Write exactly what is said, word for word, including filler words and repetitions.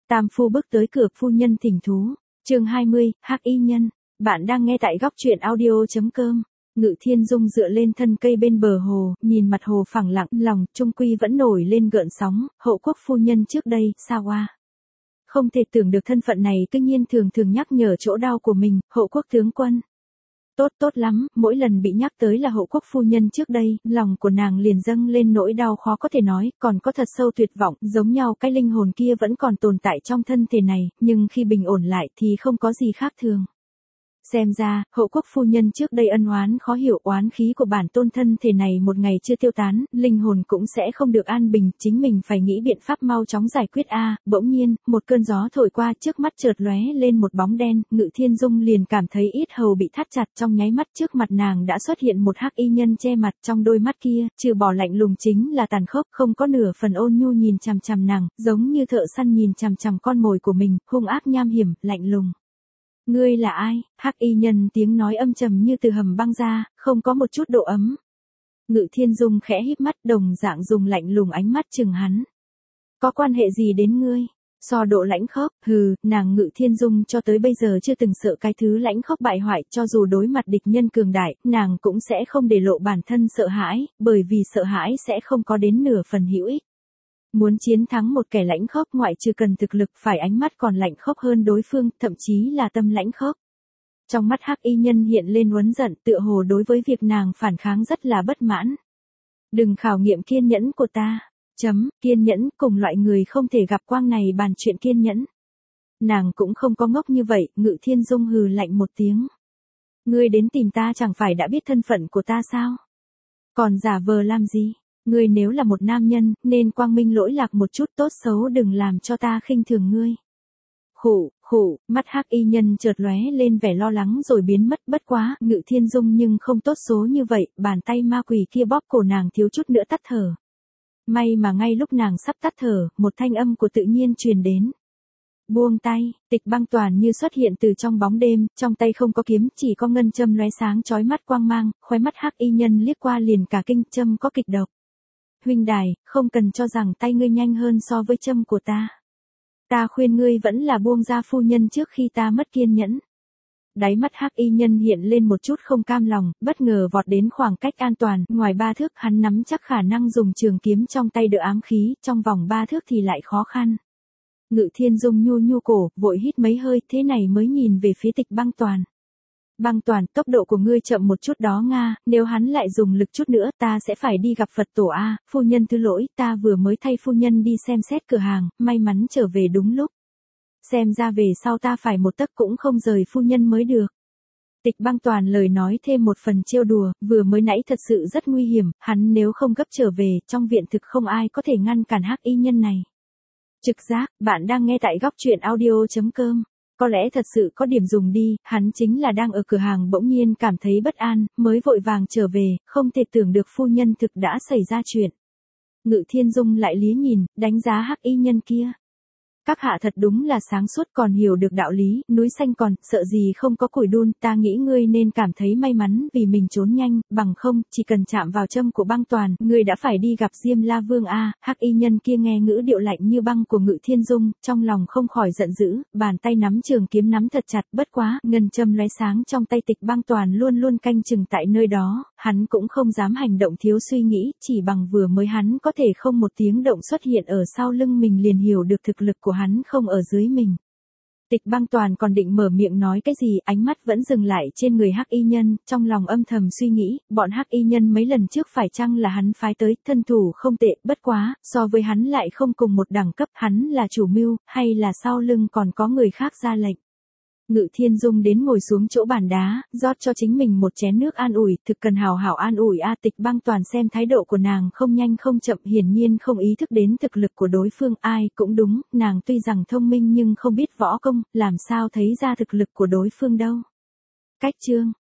Tam phu bước tới cửa, phu nhân thỉnh thú. Chương hai mươi, Hắc y nhân. Bạn đang nghe tại góc truyện audio chấm com. Ngự Thiên Dung dựa lên thân cây bên bờ hồ, nhìn mặt hồ phẳng lặng, lòng trung quy vẫn nổi lên gợn sóng. Hậu quốc phu nhân trước đây, sao oa. Không thể tưởng được thân phận này cứ nhiên thường thường nhắc nhở chỗ đau của mình. Hậu quốc tướng quân. Tốt tốt lắm, mỗi lần bị nhắc tới là hậu quốc phu nhân trước đây, lòng của nàng liền dâng lên nỗi đau khó có thể nói, còn có thật sâu tuyệt vọng, giống nhau cái linh hồn kia vẫn còn tồn tại trong thân thể này, nhưng khi bình ổn lại thì không có gì khác thường. Xem ra, hậu quốc phu nhân trước đây ân oán khó hiểu, oán khí của bản tôn thân thể này một ngày chưa tiêu tán, linh hồn cũng sẽ không được an bình, chính mình phải nghĩ biện pháp mau chóng giải quyết a. Bỗng nhiên, một cơn gió thổi qua, trước mắt chợt lóe lên một bóng đen, Ngự Thiên Dung liền cảm thấy yết hầu bị thắt chặt, trong nháy mắt trước mặt nàng đã xuất hiện một hắc y nhân che mặt, trong đôi mắt kia, trừ bỏ lạnh lùng chính là tàn khốc, không có nửa phần ôn nhu nhìn chằm chằm nàng, giống như thợ săn nhìn chằm chằm con mồi của mình, hung ác nham hiểm, lạnh lùng. Ngươi là ai? Hắc y nhân tiếng nói âm trầm như từ hầm băng ra, không có một chút độ ấm. Ngự Thiên Dung khẽ híp mắt, đồng dạng dùng lạnh lùng ánh mắt chừng hắn. Có quan hệ gì đến ngươi? So độ lãnh khốc, hừ, nàng Ngự Thiên Dung cho tới bây giờ chưa từng sợ cái thứ lãnh khốc bại hoại, cho dù đối mặt địch nhân cường đại, nàng cũng sẽ không để lộ bản thân sợ hãi, bởi vì sợ hãi sẽ không có đến nửa phần hữu ích. Muốn chiến thắng một kẻ lãnh khốc ngoại trừ cần thực lực phải ánh mắt còn lạnh khốc hơn đối phương, thậm chí là tâm lãnh khốc. Trong mắt hắc y nhân hiện lên uất giận, tựa hồ đối với việc nàng phản kháng rất là bất mãn. Đừng khảo nghiệm kiên nhẫn của ta. Chấm, kiên nhẫn, cùng loại người không thể gặp quang này bàn chuyện kiên nhẫn. Nàng cũng không có ngốc như vậy, Ngự Thiên Dung hừ lạnh một tiếng. Ngươi đến tìm ta chẳng phải đã biết thân phận của ta sao? Còn giả vờ làm gì? Ngươi nếu là một nam nhân, nên quang minh lỗi lạc một chút, tốt xấu đừng làm cho ta khinh thường ngươi. Khụ, khụ, mắt hắc y nhân chợt lóe lên vẻ lo lắng rồi biến mất, bất quá, Ngự Thiên Dung nhưng không tốt số như vậy, bàn tay ma quỷ kia bóp cổ nàng thiếu chút nữa tắt thở. May mà ngay lúc nàng sắp tắt thở, một thanh âm của tự nhiên truyền đến. Buông tay, Tịch Băng Toàn như xuất hiện từ trong bóng đêm, trong tay không có kiếm, chỉ có ngân châm lóe sáng chói mắt quang mang, khóe mắt hắc y nhân liếc qua liền cả kinh, châm có kịch độc. Huynh đài, không cần cho rằng tay ngươi nhanh hơn so với châm của ta. Ta khuyên ngươi vẫn là buông ra phu nhân trước khi ta mất kiên nhẫn. Đáy mắt hắc y nhân hiện lên một chút không cam lòng, bất ngờ vọt đến khoảng cách an toàn, ngoài ba thước hắn nắm chắc khả năng dùng trường kiếm trong tay đỡ ám khí, trong vòng ba thước thì lại khó khăn. Ngự Thiên Dung nhu nhu cổ, vội hít mấy hơi, thế này mới nhìn về phía Tịch Băng Toàn. Băng Toàn, tốc độ của ngươi chậm một chút đó Nga, nếu hắn lại dùng lực chút nữa ta sẽ phải đi gặp Phật tổ a. Phu nhân thứ lỗi, ta vừa mới thay phu nhân đi xem xét cửa hàng, may mắn trở về đúng lúc. Xem ra về sau ta phải một tấc cũng không rời phu nhân mới được. Tịch Băng Toàn lời nói thêm một phần trêu đùa, vừa mới nãy thật sự rất nguy hiểm, hắn nếu không gấp trở về, trong viện thực không ai có thể ngăn cản hắc y nhân này. Trực giác, bạn đang nghe tại góc truyện audio chấm com. Có lẽ thật sự có điểm dùng đi, hắn chính là đang ở cửa hàng bỗng nhiên cảm thấy bất an, mới vội vàng trở về, không thể tưởng được phu nhân thực đã xảy ra chuyện. Ngự Thiên Dung lại lía nhìn, đánh giá hắc y nhân kia. Các hạ thật đúng là sáng suốt, còn hiểu được đạo lý, núi xanh còn, sợ gì không có củi đun, ta nghĩ ngươi nên cảm thấy may mắn vì mình trốn nhanh, bằng không, chỉ cần chạm vào châm của Băng Toàn, ngươi đã phải đi gặp Diêm La Vương a. Hắc y nhân kia nghe ngữ điệu lạnh như băng của Ngự Thiên Dung, trong lòng không khỏi giận dữ, bàn tay nắm trường kiếm nắm thật chặt, bất quá, ngân châm lóe sáng trong tay Tịch Băng Toàn luôn luôn canh chừng tại nơi đó, hắn cũng không dám hành động thiếu suy nghĩ, chỉ bằng vừa mới hắn có thể không một tiếng động xuất hiện ở sau lưng mình liền hiểu được thực lực của hắn không ở dưới mình. Tịch Băng Toàn còn định mở miệng nói cái gì, ánh mắt vẫn dừng lại trên người hắc y nhân, trong lòng âm thầm suy nghĩ, bọn hắc y nhân mấy lần trước phải chăng là hắn phái tới, thân thủ không tệ, bất quá, so với hắn lại không cùng một đẳng cấp, hắn là chủ mưu, hay là sau lưng còn có người khác ra lệnh. Ngự Thiên Dung đến ngồi xuống chỗ bàn đá, rót cho chính mình một chén nước an ủi, thực cần hào hảo an ủi a. Tịch Băng Toàn xem thái độ của nàng không nhanh không chậm, hiển nhiên không ý thức đến thực lực của đối phương, ai cũng đúng, nàng tuy rằng thông minh nhưng không biết võ công, làm sao thấy ra thực lực của đối phương đâu. Cách chương,